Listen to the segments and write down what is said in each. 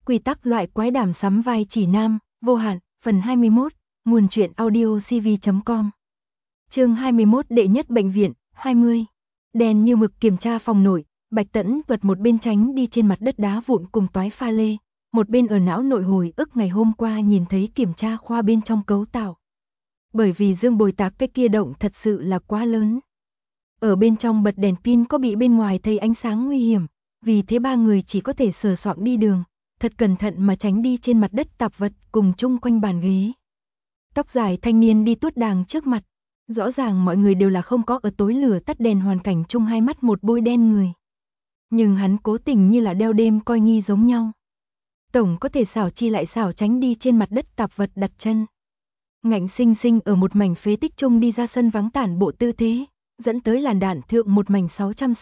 Quy tắc loại quái đàm sắm vai chỉ nam, vô hạn, phần 21, nguồn truyện audio cv.com. Chương 21 đệ nhất bệnh viện, 20. Đen như mực kiểm tra phòng nội, Bạch Tẫn Tuật một bên tránh đi trên mặt đất đá vụn cùng toái pha lê, một bên ở não nội hồi ức ngày hôm qua nhìn thấy kiểm tra khoa bên trong cấu tạo. Bởi vì Dương Bồi Tạc cái kia động thật sự là quá lớn. Ở bên trong bật đèn pin có bị bên ngoài thấy ánh sáng nguy hiểm, vì thế ba người chỉ có thể sờ soạng đi đường, thật cẩn thận mà tránh đi trên mặt đất tạp vật cùng chung quanh bàn ghế. Tóc dài thanh niên đi tuốt đàng trước mặt, rõ ràng mọi người đều là không có ở tối lửa tắt đèn hoàn cảnh chung hai mắt một bôi đen người. Nhưng hắn cố tình như là đeo đêm coi nghi giống nhau. Tổng có thể xảo chi lại xảo tránh đi trên mặt đất tạp vật đặt chân. Ngạnh sinh sinh ở một mảnh phế tích chung đi ra sân vắng tản bộ tư thế, dẫn tới làn đạn thượng một mảnh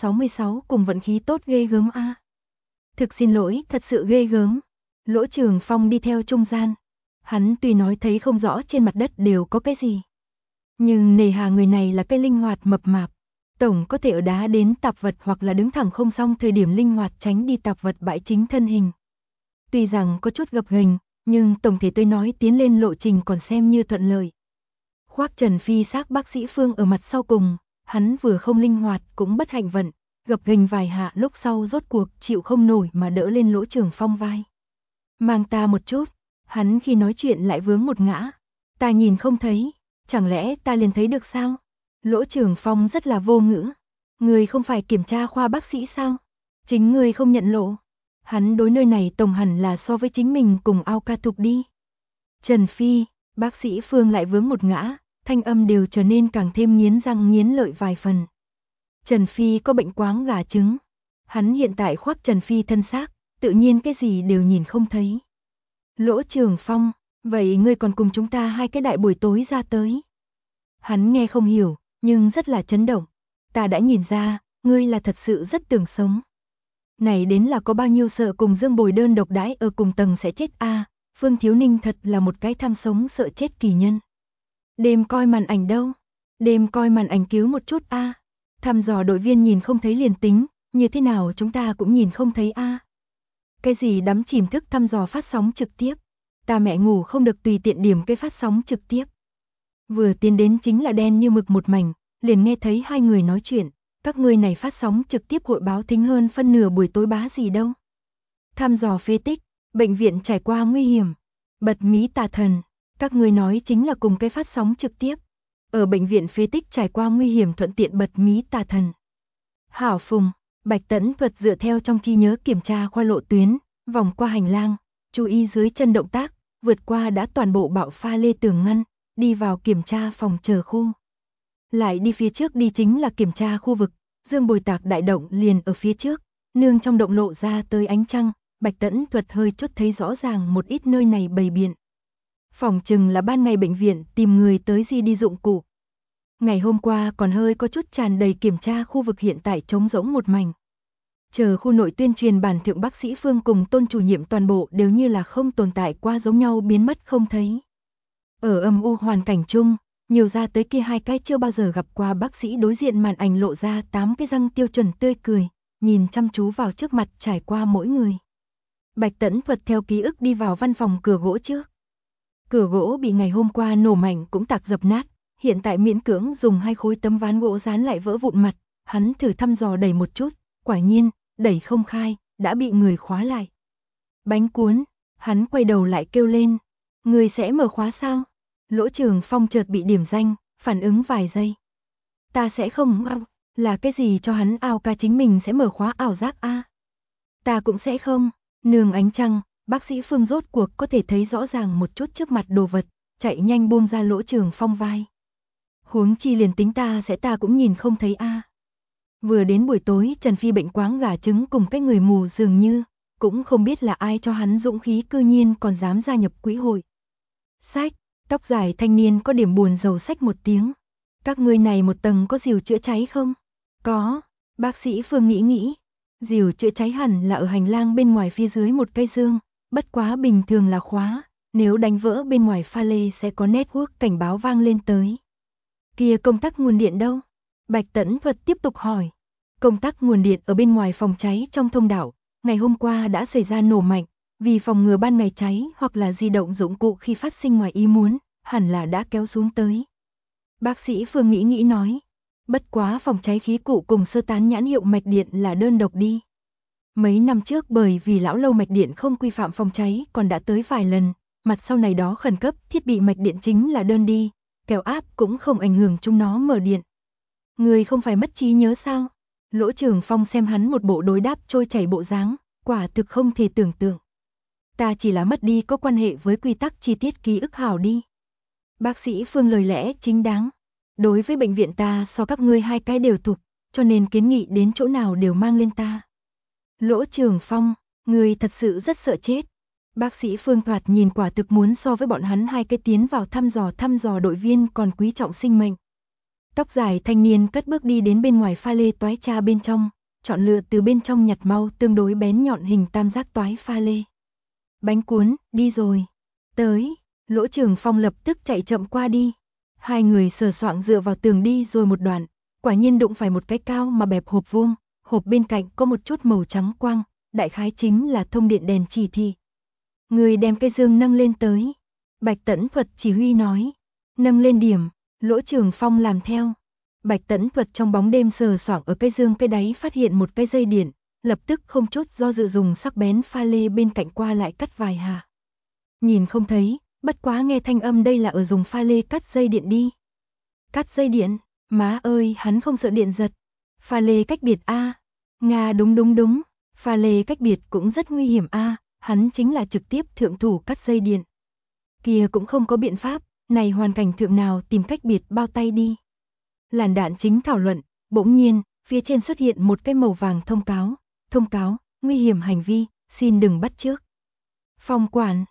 666 cùng vận khí tốt ghê gớm a. Thực xin lỗi, thật sự ghê gớm. Lỗ Trường Phong đi theo trung gian. Hắn tuy nói thấy không rõ trên mặt đất đều có cái gì. Nhưng nề hà người này là cái linh hoạt mập mạp. Tổng có thể ở đá đến tạp vật hoặc là đứng thẳng không xong thời điểm linh hoạt tránh đi tạp vật bãi chính thân hình. Tuy rằng có chút gập ghềnh, nhưng tổng thể tôi nói tiến lên lộ trình còn xem như thuận lợi. Khoác Trần Phi xác bác sĩ Phương ở mặt sau cùng, hắn vừa không linh hoạt cũng bất hạnh vận, gập ghềnh vài hạ lúc sau rốt cuộc chịu không nổi mà đỡ lên Lỗ Trường Phong vai. Mang ta một chút, hắn khi nói chuyện lại vướng một ngã. Ta nhìn không thấy, chẳng lẽ ta liền thấy được sao? Lỗ Trường Phong rất là vô ngữ. Người không phải kiểm tra khoa bác sĩ sao? Chính người không nhận lộ. Hắn đối nơi này tổng hẳn là so với chính mình cùng ao ca thục đi. Trần Phi, bác sĩ Phương lại vướng một ngã, thanh âm đều trở nên càng thêm nghiến răng nghiến lợi vài phần. Trần Phi có bệnh quáng gà trứng. Hắn hiện tại khoác Trần Phi thân xác, tự nhiên cái gì đều nhìn không thấy. Lỗ Trường Phong, vậy ngươi còn cùng chúng ta hai cái đại buổi tối ra tới. Hắn nghe không hiểu, nhưng rất là chấn động. Ta đã nhìn ra, ngươi là thật sự rất tưởng sống. Này đến là có bao nhiêu sợ cùng Dương Bồi đơn độc đãi ở cùng tầng sẽ chết a. Phương Thiếu Ninh thật là một cái tham sống sợ chết kỳ nhân. Đêm coi màn ảnh đâu? Đêm coi màn ảnh cứu một chút a. Thăm dò đội viên nhìn không thấy liền tính, như thế nào chúng ta cũng nhìn không thấy a. Cái gì đắm chìm thức thăm dò phát sóng trực tiếp? Ta mẹ ngủ không được tùy tiện điểm cái phát sóng trực tiếp. Vừa tiến đến chính là đen như mực một mảnh, liền nghe thấy hai người nói chuyện. Các ngươi này phát sóng trực tiếp hội báo thính hơn phân nửa buổi tối bá gì đâu. Thăm dò phế tích, bệnh viện trải qua nguy hiểm, bật mí tà thần, các ngươi nói chính là cùng cái phát sóng trực tiếp. Ở bệnh viện phế tích trải qua nguy hiểm thuận tiện bật mí tà thần. Hảo Phùng, Bạch Tẫn Thuật dựa theo trong trí nhớ kiểm tra khoa lộ tuyến, vòng qua hành lang, chú ý dưới chân động tác, vượt qua đã toàn bộ bạo pha lê tường ngăn, đi vào kiểm tra phòng chờ khu. Lại đi phía trước đi chính là kiểm tra khu vực, Dương Bồi Tạc đại động liền ở phía trước, nương trong động lộ ra tới ánh trăng, Bạch Tẫn Thuật hơi chút thấy rõ ràng một ít nơi này bày biện. Phòng chừng là ban ngày bệnh viện tìm người tới gì đi dụng cụ. Ngày hôm qua còn hơi có chút tràn đầy kiểm tra khu vực hiện tại trống rỗng một mảnh. Chờ khu nội tuyên truyền bản thượng bác sĩ Phương cùng Tôn chủ nhiệm toàn bộ đều như là không tồn tại qua giống nhau biến mất không thấy. Ở âm u hoàn cảnh chung, nhiều ra tới kia hai cái chưa bao giờ gặp qua bác sĩ đối diện màn ảnh lộ ra 8 cái răng tiêu chuẩn tươi cười, nhìn chăm chú vào trước mặt trải qua mỗi người. Bạch Tẫn Thuật theo ký ức đi vào văn phòng cửa gỗ trước. Cửa gỗ bị ngày hôm qua nổ mạnh cũng tạc dập nát, hiện tại miễn cưỡng dùng hai khối tấm ván gỗ dán lại vỡ vụn mặt, hắn thử thăm dò đẩy một chút, quả nhiên, đẩy không khai, đã bị người khóa lại. Bánh cuốn, hắn quay đầu lại kêu lên, người sẽ mở khóa sao? Lỗ Trường Phong chợt bị điểm danh, phản ứng vài giây. Ta sẽ không, là cái gì cho hắn ao ca chính mình sẽ mở khóa ảo giác a? Ta cũng sẽ không, nương ánh trăng, bác sĩ Phương rốt cuộc có thể thấy rõ ràng một chút trước mặt đồ vật, chạy nhanh buông ra Lỗ Trường Phong vai. Huống chi liền tính ta cũng nhìn không thấy a. Vừa đến buổi tối Trần Phi bệnh quáng gà trứng cùng cái người mù dường như, cũng không biết là ai cho hắn dũng khí cư nhiên còn dám gia nhập quỹ hội. Sách, tóc dài thanh niên có điểm buồn rầu sách một tiếng. Các ngươi này một tầng có rìu chữa cháy không? Có, bác sĩ Phương nghĩ. Rìu chữa cháy hẳn là ở hành lang bên ngoài phía dưới một cây dương, bất quá bình thường là khóa, nếu đánh vỡ bên ngoài pha lê sẽ có network cảnh báo vang lên tới. Kia công tắc nguồn điện đâu? Bạch Tẫn Thuật tiếp tục hỏi. Công tắc nguồn điện ở bên ngoài phòng cháy trong thông đạo, ngày hôm qua đã xảy ra nổ mạnh, Vì phòng ngừa ban ngày cháy hoặc là di động dụng cụ khi phát sinh ngoài ý muốn, hẳn là đã kéo xuống tới. Bác sĩ Phương nghĩ nói, bất quá phòng cháy khí cụ cùng sơ tán nhãn hiệu mạch điện là đơn độc đi. Mấy năm trước bởi vì lão lâu mạch điện không quy phạm phòng cháy còn đã tới vài lần, mặt sau này đó khẩn cấp thiết bị mạch điện chính là đơn đi, kéo áp cũng không ảnh hưởng chúng nó mở điện. Người không phải mất trí nhớ sao? Lỗ Trường Phong xem hắn một bộ đối đáp trôi chảy bộ dáng, quả thực không thể tưởng tượng. Ta chỉ là mất đi có quan hệ với quy tắc chi tiết ký ức hảo đi. Bác sĩ Phương lời lẽ chính đáng. Đối với bệnh viện ta so các ngươi hai cái đều thuộc, cho nên kiến nghị đến chỗ nào đều mang lên ta. Lỗ Trường Phong, người thật sự rất sợ chết. Bác sĩ Phương thoạt nhìn quả thực muốn so với bọn hắn hai cái tiến vào thăm dò đội viên còn quý trọng sinh mệnh. Tóc dài thanh niên cất bước đi đến bên ngoài pha lê toái cha bên trong, chọn lựa từ bên trong nhặt mau tương đối bén nhọn hình tam giác toái pha lê. Bánh cuốn, đi rồi. Tới, Lỗ Trường Phong lập tức chạy chậm qua đi. Hai người sờ soạng dựa vào tường đi rồi một đoạn, quả nhiên đụng phải một cái cao mà bẹp hộp vuông, hộp bên cạnh có một chút màu trắng quang, đại khái chính là thông điện đèn chỉ thị. Người đem cái dương nâng lên tới. Bạch Tẫn Thuật chỉ huy nói, nâng lên điểm, Lỗ Trường Phong làm theo. Bạch Tẫn Thuật trong bóng đêm sờ soạng ở cái dương cái đáy phát hiện một cái dây điện, lập tức không chút do dự dùng sắc bén pha lê bên cạnh qua lại cắt vài hạ. Nhìn không thấy, bất quá nghe thanh âm đây là ở dùng pha lê cắt dây điện đi. Cắt dây điện, má ơi hắn không sợ điện giật. Pha lê cách biệt a. Nga đúng, pha lê cách biệt cũng rất nguy hiểm a, hắn chính là trực tiếp thượng thủ cắt dây điện. Kia cũng không có biện pháp, này hoàn cảnh thượng nào tìm cách biệt bao tay đi. Làn đạn chính thảo luận, bỗng nhiên, phía trên xuất hiện một cái màu vàng thông cáo, nguy hiểm hành vi, xin đừng bắt chước. Phòng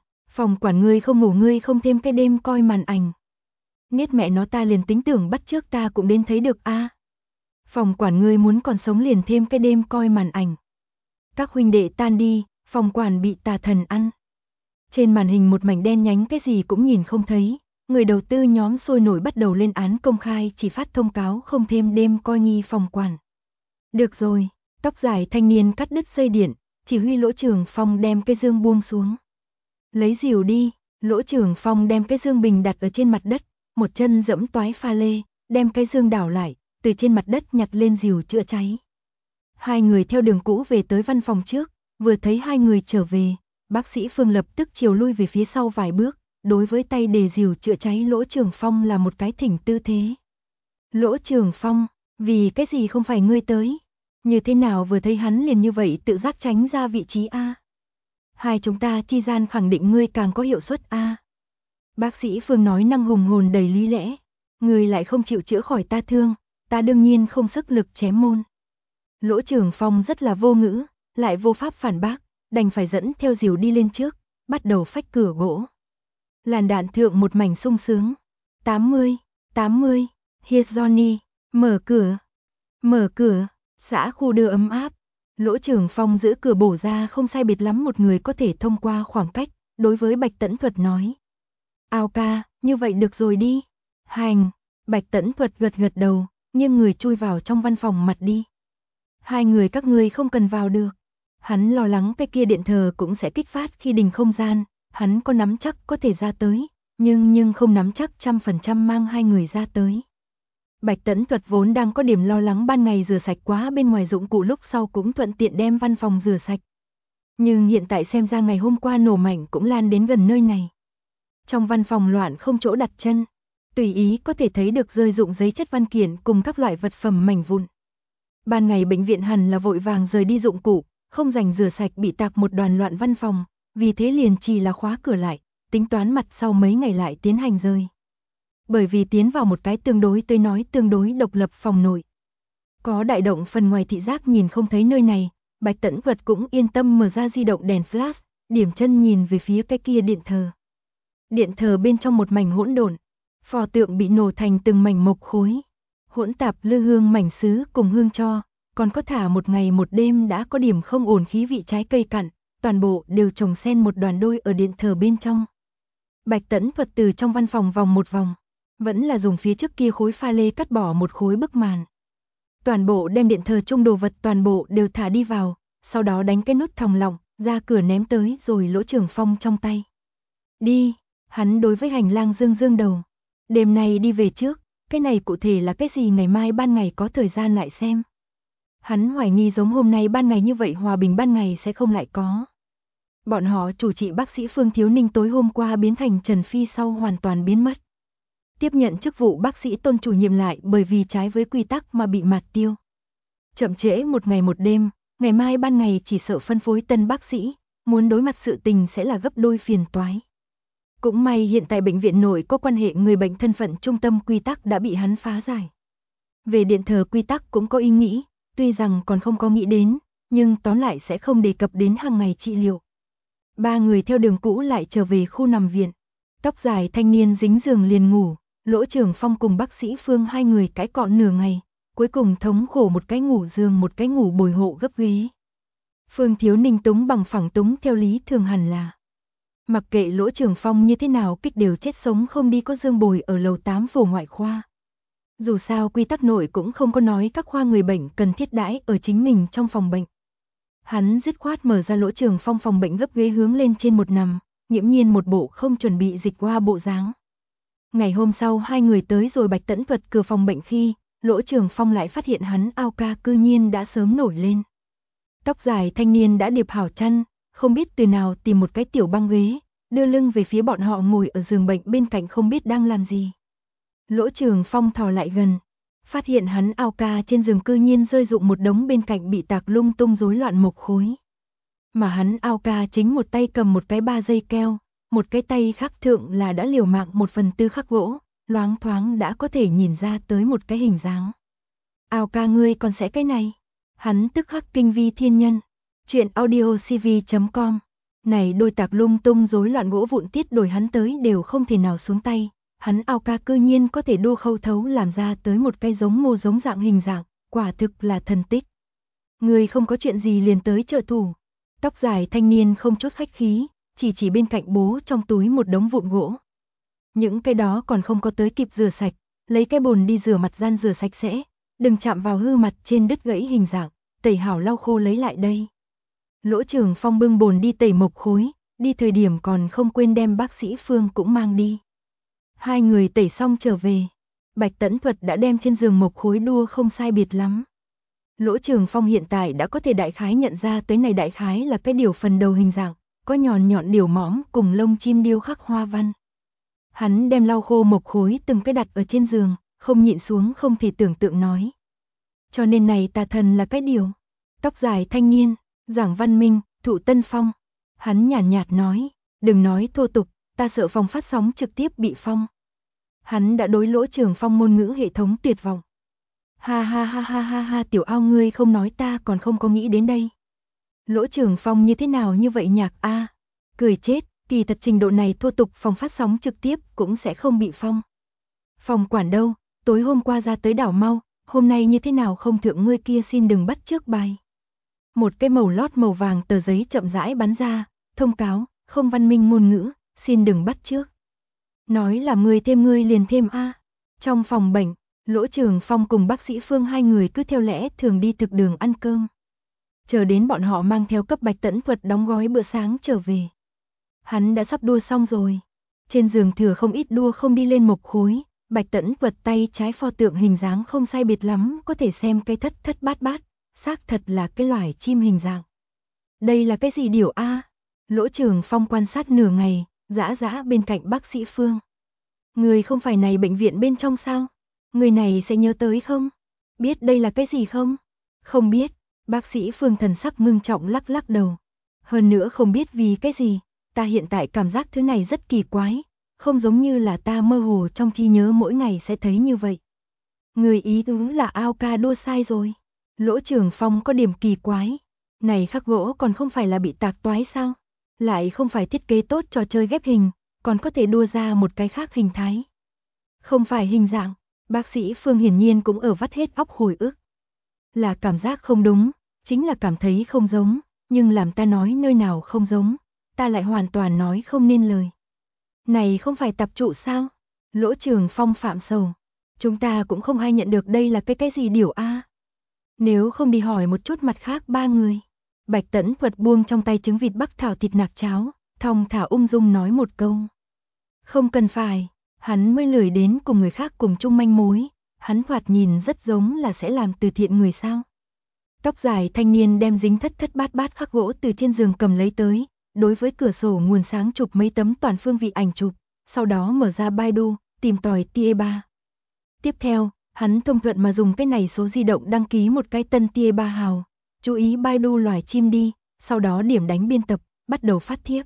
quản ngươi không ngủ ngươi không thêm cái đêm coi màn ảnh. Niết mẹ nó ta liền tính tưởng bắt chước ta cũng đến thấy được a. Phòng quản ngươi muốn còn sống liền thêm cái đêm coi màn ảnh. Các huynh đệ tan đi, phòng quản bị tà thần ăn. Trên màn hình một mảnh đen nhánh cái gì cũng nhìn không thấy, người đầu tư nhóm sôi nổi bắt đầu lên án công khai chỉ phát thông cáo không thêm đêm coi nghi phòng quản. Được rồi, tóc dài thanh niên cắt đứt dây điện, chỉ huy Lỗ Trường Phong đem cái dương buông xuống. Lấy rìu đi, Lỗ Trường Phong đem cái dương bình đặt ở trên mặt đất, một chân dẫm toái pha lê, đem cái dương đảo lại, từ trên mặt đất nhặt lên rìu chữa cháy. Hai người theo đường cũ về tới văn phòng trước, vừa thấy hai người trở về, bác sĩ Phương lập tức chiều lui về phía sau vài bước, đối với tay đề rìu chữa cháy Lỗ Trường Phong là một cái thỉnh tư thế. Lỗ Trường Phong, vì cái gì không phải ngươi tới? Như thế nào vừa thấy hắn liền như vậy tự giác tránh ra vị trí a? Hai chúng ta chi gian khẳng định ngươi càng có hiệu suất a. Bác sĩ Phương nói năng hùng hồn đầy lý lẽ, ngươi lại không chịu chữa khỏi ta thương, ta đương nhiên không sức lực chém môn. Lỗ Trường Phong rất là vô ngữ, lại vô pháp phản bác, đành phải dẫn theo rìu đi lên trước, bắt đầu phách cửa gỗ. Làn đạn thượng một mảnh sung sướng. 80, here's Johnny, mở cửa, xã khu đưa ấm áp. Lỗ Trường Phong giữ cửa bổ ra không sai biệt lắm một người có thể thông qua khoảng cách, đối với Bạch Tẫn Thuật nói. Ao ca, như vậy được rồi đi. Hành, Bạch Tẫn Thuật gật đầu, nhưng người chui vào trong văn phòng mặt đi. Hai người các ngươi không cần vào được. Hắn lo lắng cái kia điện thờ cũng sẽ kích phát khi đình không gian, hắn có nắm chắc có thể ra tới, nhưng không nắm chắc 100% mang hai người ra tới. Bạch Tẫn Thuật vốn đang có điểm lo lắng ban ngày rửa sạch quá bên ngoài dụng cụ lúc sau cũng thuận tiện đem văn phòng rửa sạch. Nhưng hiện tại xem ra ngày hôm qua nổ mạnh cũng lan đến gần nơi này. Trong văn phòng loạn không chỗ đặt chân, tùy ý có thể thấy được rơi rụng giấy chất văn kiện cùng các loại vật phẩm mảnh vụn. Ban ngày bệnh viện hẳn là vội vàng rời đi dụng cụ, không dành rửa sạch bị tạc một đoàn loạn văn phòng, vì thế liền chỉ là khóa cửa lại, tính toán mặt sau mấy ngày lại tiến hành rời. Bởi vì tiến vào một cái tương đối độc lập phòng nội. Có đại động phần ngoài thị giác nhìn không thấy nơi này, Bạch Tẫn Thuật cũng yên tâm mở ra di động đèn flash, điểm chân nhìn về phía cái kia điện thờ. Điện thờ bên trong một mảnh hỗn độn, pho tượng bị nổ thành từng mảnh mộc khối, hỗn tạp lư hương mảnh sứ cùng hương tro, còn có thả một ngày một đêm đã có điểm không ổn khí vị trái cây cặn, toàn bộ đều trồng xen một đoàn đôi ở điện thờ bên trong. Bạch Tẫn Thuật từ trong văn phòng vòng một vòng, vẫn là dùng phía trước kia khối pha lê cắt bỏ một khối bức màn. Toàn bộ đem điện thờ chung đồ vật toàn bộ đều thả đi vào, sau đó đánh cái nút thòng lọng, ra cửa ném tới rồi Lỗ Trường Phong trong tay. Đi, hắn đối với hành lang dương dương đầu. Đêm nay đi về trước, cái này cụ thể là cái gì ngày mai ban ngày có thời gian lại xem. Hắn hoài nghi giống hôm nay ban ngày như vậy hòa bình ban ngày sẽ không lại có. Bọn họ chủ trị bác sĩ Phương Thiếu Ninh tối hôm qua biến thành Trần Phi sau hoàn toàn biến mất. Tiếp nhận chức vụ bác sĩ Tôn chủ nhiệm lại bởi vì trái với quy tắc mà bị mạt tiêu. Chậm trễ một ngày một đêm, ngày mai ban ngày chỉ sợ phân phối tân bác sĩ, muốn đối mặt sự tình sẽ là gấp đôi phiền toái. Cũng may hiện tại bệnh viện nội có quan hệ người bệnh thân phận trung tâm quy tắc đã bị hắn phá giải. Về điện thờ quy tắc cũng có ý nghĩ, tuy rằng còn không có nghĩ đến, nhưng tóm lại sẽ không đề cập đến hàng ngày trị liệu. Ba người theo đường cũ lại trở về khu nằm viện. Tóc dài thanh niên dính giường liền ngủ, Lỗ Trường Phong cùng bác sĩ Phương hai người cãi cọ nửa ngày, cuối cùng thống khổ một cái ngủ giường một cái ngủ bồi hộ gấp ghế. Phương Thiếu Ninh túng bằng phẳng túng theo lý thường hẳn là. Mặc kệ Lỗ Trường Phong như thế nào kích đều chết sống không đi có dương bồi ở lầu 8 phổ ngoại khoa. Dù sao quy tắc nội cũng không có nói các khoa người bệnh cần thiết đãi ở chính mình trong phòng bệnh. Hắn dứt khoát mở ra Lỗ Trường Phong phòng bệnh gấp ghế hướng lên trên một nằm, nghiễm nhiên một bộ không chuẩn bị dịch qua bộ dáng. Ngày hôm sau hai người tới rồi Bạch Tẫn Thuật cửa phòng bệnh khi, Lỗ Trường Phong lại phát hiện hắn ao ca cư nhiên đã sớm nổi lên. Tóc dài thanh niên đã điệp hảo chăn, không biết từ nào tìm một cái tiểu băng ghế, đưa lưng về phía bọn họ ngồi ở giường bệnh bên cạnh không biết đang làm gì. Lỗ Trường Phong thò lại gần, phát hiện hắn ao ca trên giường cư nhiên rơi rụng một đống bên cạnh bị tạc lung tung rối loạn mộc khối. Mà hắn ao ca chính một tay cầm một cái 3 dây keo, một cái tay khác thượng là đã liều mạng 1/4 khắc gỗ, loáng thoáng đã có thể nhìn ra tới một cái hình dáng. Ao ca ngươi còn sẽ cái này? Hắn tức khắc kinh vi thiên nhân. Chuyện audiocv.com. Này đôi tạc lung tung rối loạn gỗ vụn tiết đổi hắn tới đều không thể nào xuống tay. Hắn ao ca cư nhiên có thể đua khâu thấu làm ra tới một cái giống mô giống dạng hình dạng, quả thực là thần tích. Người không có chuyện gì liền tới trợ thủ. Tóc dài thanh niên không chút khách khí, chỉ bên cạnh bố trong túi một đống vụn gỗ. Những cái đó còn không có tới kịp rửa sạch, lấy cái bồn đi rửa mặt gian rửa sạch sẽ, đừng chạm vào hư mặt trên đứt gãy hình dạng, tẩy hảo lau khô lấy lại đây. Lỗ Trường Phong bưng bồn đi tẩy mộc khối, đi thời điểm còn không quên đem bác sĩ Phương cũng mang đi. Hai người tẩy xong trở về, Bạch Tẫn Thuật đã đem trên giường mộc khối đua không sai biệt lắm. Lỗ Trường Phong hiện tại đã có thể đại khái nhận ra tới này đại khái là cái điều phần đầu hình dạng, có nhọn nhọn điều mõm cùng lông chim điêu khắc hoa văn. Hắn đem lau khô mộc khối từng cái đặt ở trên giường, không nhịn xuống không thể tưởng tượng nói. Cho nên này tà thần là cái điều. Tóc dài thanh niên, Giảng Văn Minh, Thụ Tân Phong. Hắn nhàn nhạt nói, đừng nói thô tục, ta sợ phòng phát sóng trực tiếp bị phong. Hắn đã đối Lỗ Trường Phong ngôn ngữ hệ thống tuyệt vọng. Ha ha ha ha ha ha tiểu ao ngươi không nói ta còn không có nghĩ đến đây. Lỗ Trường Phong như thế nào như vậy nhạc a, cười chết, kỳ thật trình độ này thô tục phòng phát sóng trực tiếp cũng sẽ không bị phong. Phòng quản đâu, tối hôm qua ra tới đảo mau, hôm nay như thế nào không thượng ngươi kia xin đừng bắt trước bài. Một cái màu lót màu vàng tờ giấy chậm rãi bắn ra, thông cáo, không văn minh ngôn ngữ, xin đừng bắt trước. Nói là ngươi thêm ngươi liền thêm a. Trong phòng bệnh, Lỗ Trường Phong cùng bác sĩ Phương hai người cứ theo lẽ thường đi thực đường ăn cơm. Chờ đến bọn họ mang theo cấp Bạch Tẫn Thuật đóng gói bữa sáng trở về. Hắn đã sắp đua xong rồi. Trên giường thừa không ít đua không đi lên mộc khối, Bạch Tẫn Thuật tay trái pho tượng hình dáng không sai biệt lắm, có thể xem cái thất thất bát bát, xác thật là cái loài chim hình dạng. Đây là cái gì điều a? Lỗ Trường Phong quan sát nửa ngày, dã dã bên cạnh bác sĩ Phương. Người không phải này bệnh viện bên trong sao? Người này sẽ nhớ tới không? Biết đây là cái gì không? Không biết, bác sĩ Phương thần sắc ngưng trọng lắc lắc đầu. Hơn nữa không biết vì cái gì, ta hiện tại cảm giác thứ này rất kỳ quái, không giống như là ta mơ hồ trong trí nhớ mỗi ngày sẽ thấy như vậy. Người ý tứ là ao ca đua sai rồi. Lỗ Trường Phong có điểm kỳ quái. Này khắc gỗ còn không phải là bị tạc toái sao? Lại không phải thiết kế tốt trò chơi ghép hình, còn có thể đua ra một cái khác hình thái. Không phải hình dạng, bác sĩ Phương hiển nhiên cũng ở vắt hết óc hồi ức. Là cảm giác không đúng, chính là cảm thấy không giống, nhưng làm ta nói nơi nào không giống, ta lại hoàn toàn nói không nên lời. Này không phải tập trụ sao? Lỗ Trường Phong phạm sầu. Chúng ta cũng không ai nhận được đây là cái gì điều a. Nếu không đi hỏi một chút mặt khác ba người. Bạch Tẫn Thuật buông trong tay trứng vịt bắc thảo thịt nạc cháo, thong thả ung dung nói một câu. Không cần phải, hắn mới lười đến cùng người khác cùng chung manh mối, hắn thoạt nhìn rất giống là sẽ làm từ thiện người sao. Tóc dài thanh niên đem dính thất thất bát bát khắc gỗ từ trên giường cầm lấy tới, đối với cửa sổ nguồn sáng chụp mấy tấm toàn phương vị ảnh chụp, sau đó mở ra Baidu, tìm tòi TIE3. Tiếp theo, hắn thông thuận mà dùng cái này số di động đăng ký một cái tân TIE3 hào, chú ý Baidu loài chim đi, sau đó điểm đánh biên tập, bắt đầu phát thiếp.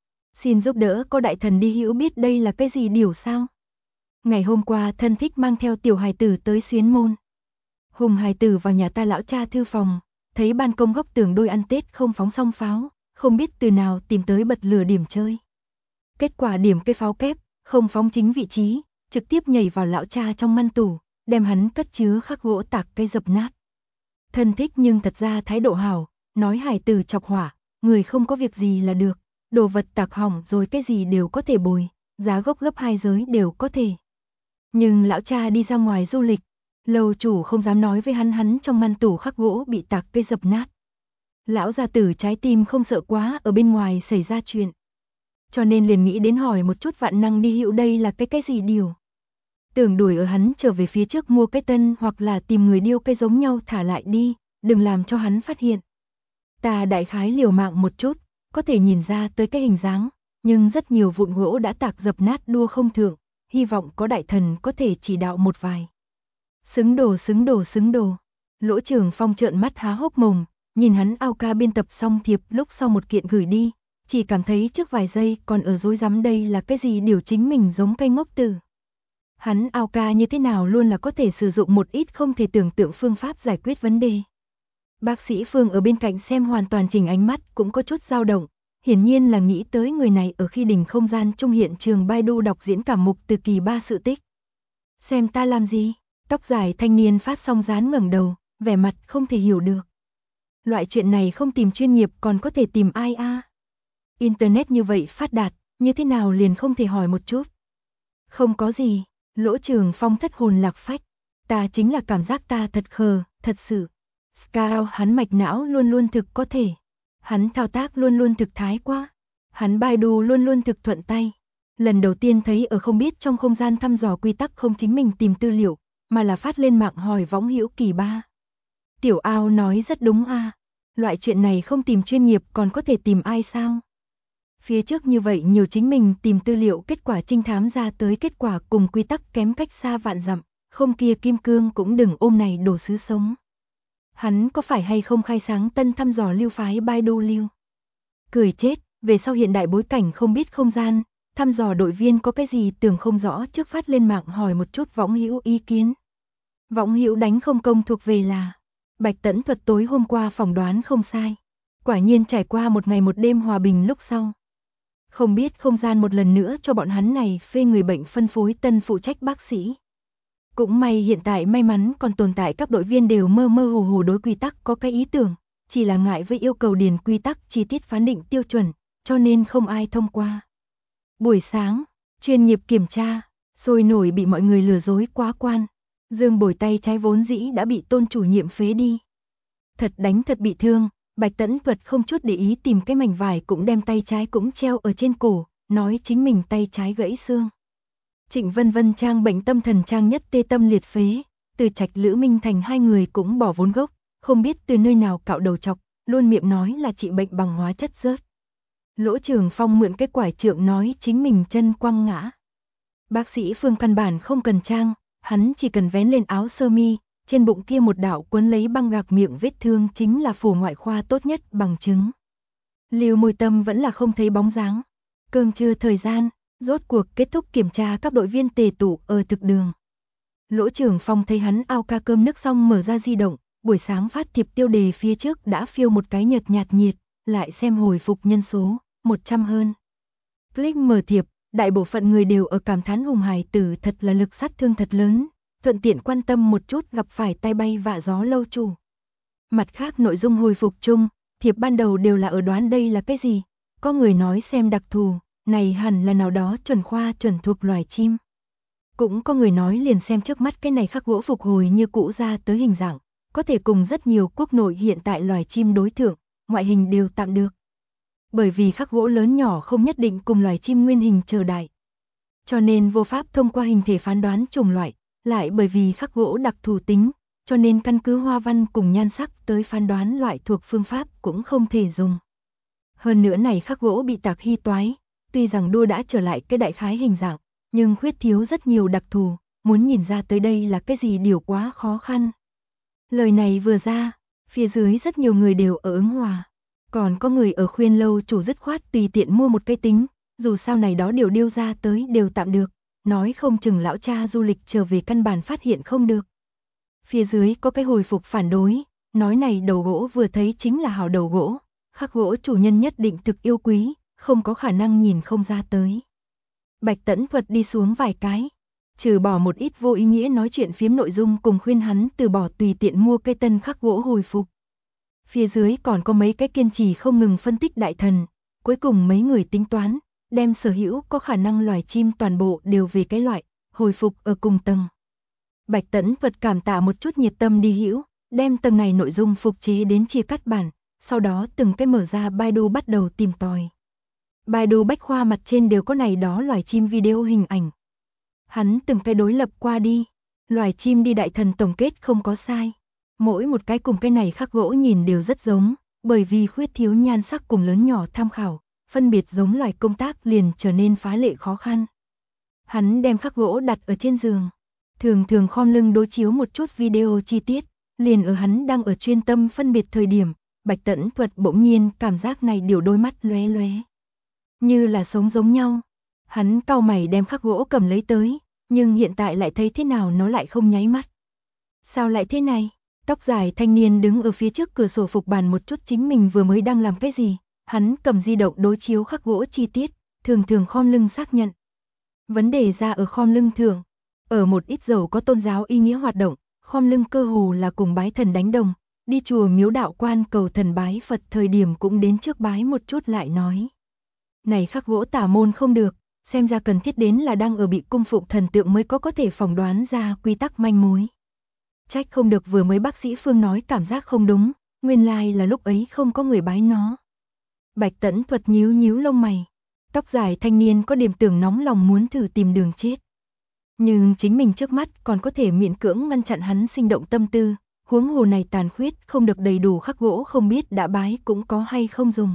Xin giúp đỡ cô đại thần đi hữu biết đây là cái gì điều sao? Ngày hôm qua thân thích mang theo tiểu hài tử tới xuyến môn. Hùng hài tử vào nhà ta lão cha thư phòng, thấy ban công góc tường đôi ăn Tết không phóng xong pháo, không biết từ nào tìm tới bật lửa điểm chơi. Kết quả điểm cây pháo kép, không phóng chính vị trí, trực tiếp nhảy vào lão cha trong ngăn tủ, đem hắn cất chứa khắc gỗ tạc cây dập nát. Thân thích nhưng thật ra thái độ hảo, nói hài tử chọc hỏa, người không có việc gì là được, đồ vật tạc hỏng rồi cái gì đều có thể bồi, giá gốc gấp 2 giới đều có thể. Nhưng lão cha đi ra ngoài du lịch, lầu chủ không dám nói với hắn trong ngăn tủ khắc gỗ bị tạc cây dập nát. Lão gia tử trái tim không sợ quá ở bên ngoài xảy ra chuyện. Cho nên liền nghĩ đến hỏi một chút vạn năng đi hữu đây là cái gì điều. Tưởng đuổi ở hắn trở về phía trước mua cái tân hoặc là tìm người điêu cây giống nhau thả lại đi, đừng làm cho hắn phát hiện. Ta đại khái liều mạng một chút, có thể nhìn ra tới cái hình dáng, nhưng rất nhiều vụn gỗ đã tạc dập nát đua không thượng, hy vọng có đại thần có thể chỉ đạo một vài. Xứng đồ. Lỗ Trường Phong trợn mắt há hốc mồm, nhìn hắn ao ca biên tập xong thiệp lúc sau một kiện gửi đi, chỉ cảm thấy trước vài giây còn ở rối rắm đây là cái gì điều chính mình giống cây ngốc tử. Hắn ao ca như thế nào luôn là có thể sử dụng một ít không thể tưởng tượng phương pháp giải quyết vấn đề. Bác sĩ Phương ở bên cạnh xem hoàn toàn chỉnh ánh mắt cũng có chút dao động, hiển nhiên là nghĩ tới người này ở khi đỉnh không gian trung hiện trường Baidu đọc diễn cảm mục từ kỳ 3 sự tích. Xem ta làm gì? Tóc dài thanh niên phát xong dán ngẩng đầu, vẻ mặt không thể hiểu được. Loại chuyện này không tìm chuyên nghiệp còn có thể tìm ai a? Internet như vậy phát đạt, như thế nào liền không thể hỏi một chút? Không có gì, Lỗ Trường Phong thất hồn lạc phách, ta chính là cảm giác ta thật khờ, thật sự. Scarrow hắn mạch não luôn luôn thực có thể. Hắn thao tác luôn luôn thực thái quá. Hắn Baidu luôn luôn thực thuận tay. Lần đầu tiên thấy ở không biết trong không gian thăm dò quy tắc không chính mình tìm tư liệu, mà là phát lên mạng hỏi võng hữu kỳ ba. Tiểu Ao nói rất đúng a. Loại chuyện này không tìm chuyên nghiệp còn có thể tìm ai sao? Phía trước như vậy nhiều chính mình tìm tư liệu kết quả trinh thám ra tới kết quả cùng quy tắc kém cách xa vạn dặm, không kia kim cương cũng đừng ôm này đồ sứ sống. Hắn có phải hay không khai sáng tân thăm dò lưu phái Baidu lưu? Cười chết, về sau hiện đại bối cảnh không biết không gian, thăm dò đội viên có cái gì tưởng không rõ trước phát lên mạng hỏi một chút võng hữu ý kiến. Võng hữu đánh không công thuộc về là Bạch Tẫn Thuật tối hôm qua phỏng đoán không sai. Quả nhiên trải qua một ngày một đêm hòa bình lúc sau. Không biết không gian một lần nữa cho bọn hắn này phê người bệnh phân phối tân phụ trách bác sĩ. Cũng may hiện tại may mắn còn tồn tại các đội viên đều mơ mơ hồ hồ đối quy tắc có cái ý tưởng, chỉ là ngại với yêu cầu điền quy tắc chi tiết phán định tiêu chuẩn, cho nên không ai thông qua. Buổi sáng, chuyên nghiệp kiểm tra, sôi nổi bị mọi người lừa dối quá quan. Dương Bồi tay trái vốn dĩ đã bị Tôn chủ nhiệm phế đi. Thật đánh thật bị thương, Bạch Tẫn Thuật không chút để ý tìm cái mảnh vải cũng đem tay trái cũng treo ở trên cổ, nói chính mình tay trái gãy xương. Trịnh Vân Vân trang bệnh tâm thần trang nhất tê tâm liệt phế, Từ Trạch Lữ Minh Thành hai người cũng bỏ vốn gốc, không biết từ nơi nào cạo đầu chọc, luôn miệng nói là trị bệnh bằng hóa chất rớt. Lỗ Trường Phong mượn cái quải trượng nói chính mình chân quăng ngã. Bác sĩ Phương căn bản không cần trang, hắn chỉ cần vén lên áo sơ mi, trên bụng kia một đạo quấn lấy băng gạc miệng vết thương chính là phổ ngoại khoa tốt nhất bằng chứng. Lưu Môi Tâm vẫn là không thấy bóng dáng. Cơm trưa thời gian, rốt cuộc kết thúc kiểm tra các đội viên tề tụ ở thực đường. Lỗ Trường Phong thấy hắn ao ca cơm nước xong mở ra di động, buổi sáng phát thiệp tiêu đề phía trước đã phiêu một cái nhợt nhạt nhiệt, lại xem hồi phục nhân số, 100 hơn. Click mở thiệp, đại bộ phận người đều ở cảm thán Hùng Hải Tử thật là lực sát thương thật lớn, thuận tiện quan tâm một chút gặp phải tai bay vạ gió lâu chủ. Mặt khác nội dung hồi phục chung, thiệp ban đầu đều là ở đoán đây là cái gì, có người nói xem đặc thù, này hẳn là nào đó chuẩn khoa chuẩn thuộc loài chim. Cũng có người nói liền xem trước mắt cái này khắc gỗ phục hồi như cũ ra tới hình dạng, có thể cùng rất nhiều quốc nội hiện tại loài chim đối thượng, ngoại hình đều tạm được. Bởi vì khắc gỗ lớn nhỏ không nhất định cùng loài chim nguyên hình chờ đại. Cho nên vô pháp thông qua hình thể phán đoán chủng loại, lại bởi vì khắc gỗ đặc thù tính, cho nên căn cứ hoa văn cùng nhan sắc tới phán đoán loại thuộc phương pháp cũng không thể dùng. Hơn nữa này khắc gỗ bị tạc hy toái, tuy rằng đua đã trở lại cái đại khái hình dạng, nhưng khuyết thiếu rất nhiều đặc thù, muốn nhìn ra tới đây là cái gì điều quá khó khăn. Lời này vừa ra, phía dưới rất nhiều người đều ở ứng hòa. Còn có người ở khuyên lâu chủ dứt khoát tùy tiện mua một cây tính, dù sao này đó điều điêu ra tới đều tạm được, nói không chừng lão cha du lịch trở về căn bản phát hiện không được. Phía dưới có cái hồi phục phản đối, nói này đầu gỗ vừa thấy chính là hảo đầu gỗ, khắc gỗ chủ nhân nhất định thực yêu quý, không có khả năng nhìn không ra tới. Bạch Tẫn Thuật đi xuống vài cái, trừ bỏ một ít vô ý nghĩa nói chuyện phiếm nội dung cùng khuyên hắn từ bỏ tùy tiện mua cây tân khắc gỗ hồi phục. Phía dưới còn có mấy cái kiên trì không ngừng phân tích đại thần, cuối cùng mấy người tính toán, đem sở hữu có khả năng loài chim toàn bộ đều về cái loại, hồi phục ở cùng tầng. Bạch Tẫn Thuật cảm tạ một chút nhiệt tâm đi hữu, đem tầng này nội dung phục chế đến chia cắt bản, sau đó từng cái mở ra Baidu bắt đầu tìm tòi. Baidu bách khoa mặt trên đều có này đó loài chim video hình ảnh. Hắn từng cái đối lập qua đi, loài chim đi đại thần tổng kết không có sai. Mỗi một cái cùng cái này khắc gỗ nhìn đều rất giống, bởi vì khuyết thiếu nhan sắc cùng lớn nhỏ tham khảo, phân biệt giống loài công tác liền trở nên phá lệ khó khăn. Hắn đem khắc gỗ đặt ở trên giường, thường thường khom lưng đối chiếu một chút video chi tiết, liền ở hắn đang ở chuyên tâm phân biệt thời điểm, Bạch Tẫn Thuật bỗng nhiên cảm giác này điều đôi mắt lóe lóe, như là sống giống nhau. Hắn cau mày đem khắc gỗ cầm lấy tới, nhưng hiện tại lại thấy thế nào nó lại không nháy mắt. Sao lại thế này? Tóc dài thanh niên đứng ở phía trước cửa sổ phục bàn một chút chính mình vừa mới đang làm cái gì, hắn cầm di động đối chiếu khắc gỗ chi tiết, thường thường khom lưng xác nhận. Vấn đề ra ở khom lưng thường, ở một ít dầu có tôn giáo ý nghĩa hoạt động, khom lưng cơ hồ là cùng bái thần đánh đồng, đi chùa miếu đạo quan cầu thần bái Phật thời điểm cũng đến trước bái một chút lại nói. Này khắc gỗ tả môn không được, xem ra cần thiết đến là đang ở bị cung phụng thần tượng mới có thể phỏng đoán ra quy tắc manh mối. Trách không được vừa mới bác sĩ Phương nói cảm giác không đúng, nguyên lai là lúc ấy không có người bái nó. Bạch Tẫn Thuật nhíu nhíu lông mày, tóc dài thanh niên có điểm tưởng nóng lòng muốn thử tìm đường chết. Nhưng chính mình trước mắt còn có thể miễn cưỡng ngăn chặn hắn sinh động tâm tư, huống hồ này tàn khuyết không được đầy đủ khắc gỗ không biết đã bái cũng có hay không dùng.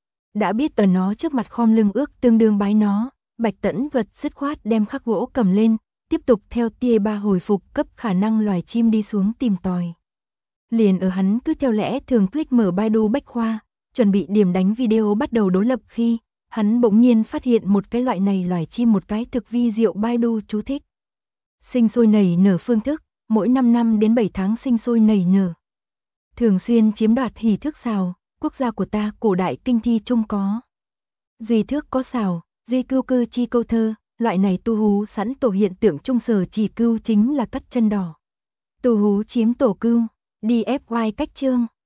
Đã biết ở nó trước mặt khom lưng ước tương đương bái nó, Bạch Tẫn Thuật dứt khoát đem khắc gỗ cầm lên, tiếp tục theo tia ba hồi phục cấp khả năng loài chim đi xuống tìm tòi. Liền ở hắn cứ theo lẽ thường click mở Baidu bách khoa, chuẩn bị điểm đánh video bắt đầu đối lập khi, hắn bỗng nhiên phát hiện một cái loại này loài chim một cái thực vi diệu Baidu chú thích. Sinh sôi nảy nở phương thức, mỗi 5 năm đến 7 tháng sinh sôi nảy nở. Thường xuyên chiếm đoạt hỷ thức xào, quốc gia của ta cổ đại kinh thi chung có. Duy thước có xào, duy cưu cư chi câu thơ, loại này tu hú sẵn tổ hiện tượng trung sở chỉ cưu chính là cắt chân đỏ. Tu hú chiếm tổ cưu, DFY cách chương.